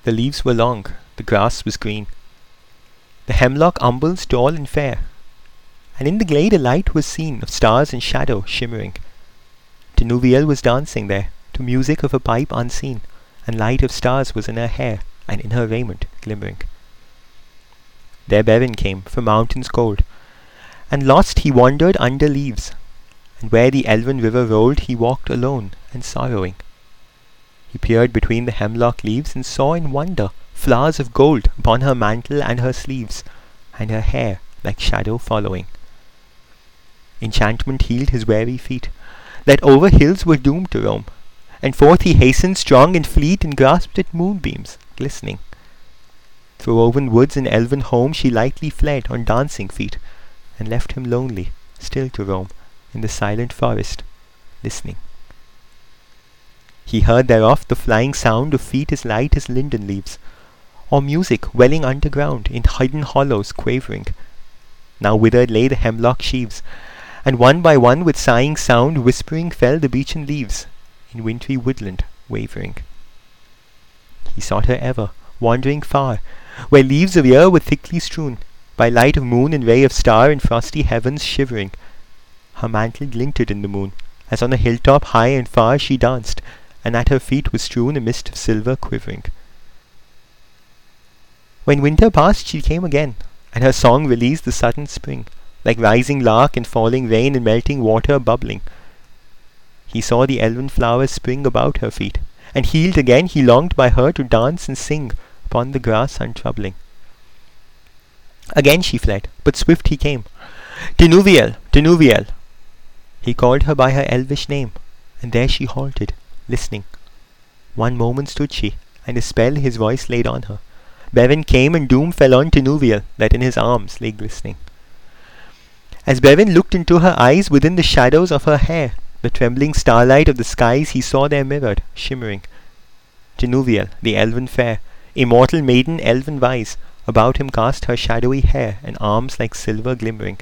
The leaves were long, the grass was green, the hemlock umbels tall and fair, and in the glade a light was seen of stars and shadow shimmering. Tinuviel was dancing there, to music of a pipe unseen, and light of stars was in her hair, and in her raiment glimmering. There Bevin came from mountains cold, and lost he wandered under leaves, and where the elven river rolled he walked alone and sorrowing. He peered between the hemlock leaves, and saw in wonder flowers of gold upon her mantle and her sleeves, and her hair like shadow following. Enchantment healed his weary feet, that over hills were doomed to roam, and forth he hastened strong and fleet, and grasped at moonbeams glistening. Through woven woods and elven home she lightly fled on dancing feet, and left him lonely, still to roam, in the silent forest, listening. He heard thereof the flying sound of feet as light as linden leaves, or music welling underground in hidden hollows quavering. Now withered lay the hemlock sheaves, and one by one with sighing sound whispering fell the beechen leaves, in wintry woodland wavering. He sought her ever, wandering far, where leaves of year were thickly strewn, by light of moon and ray of star in frosty heavens shivering. Her mantle glinted in the moon, as on a hilltop high and far she danced, and at her feet was strewn a mist of silver quivering. When winter passed she came again, and her song released the sudden spring, like rising lark and falling rain and melting water bubbling. He saw the elven flowers spring about her feet, and healed again he longed by her to dance and sing upon the grass untroubling. Again she fled, but swift he came. Tinuviel, Tinuviel! He called her by her elvish name, and there she halted, listening. One moment stood she, and a spell his voice laid on her. Bevin came, and doom fell on Tinuviel, that in his arms lay glistening. As Bevin looked into her eyes, within the shadows of her hair, the trembling starlight of the skies he saw there mirrored, shimmering. Tinuviel, the elven fair, immortal maiden elven wise, about him cast her shadowy hair, and arms like silver glimmering.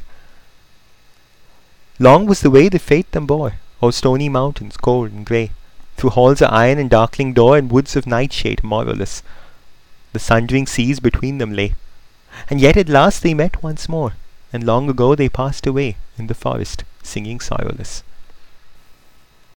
Long was the way that fate them bore, o'er stony mountains cold and grey, through halls of iron and darkling door, and woods of nightshade morrowless. The sundering seas between them lay, and yet at last they met once more, and long ago they passed away in the forest, singing sorrowless.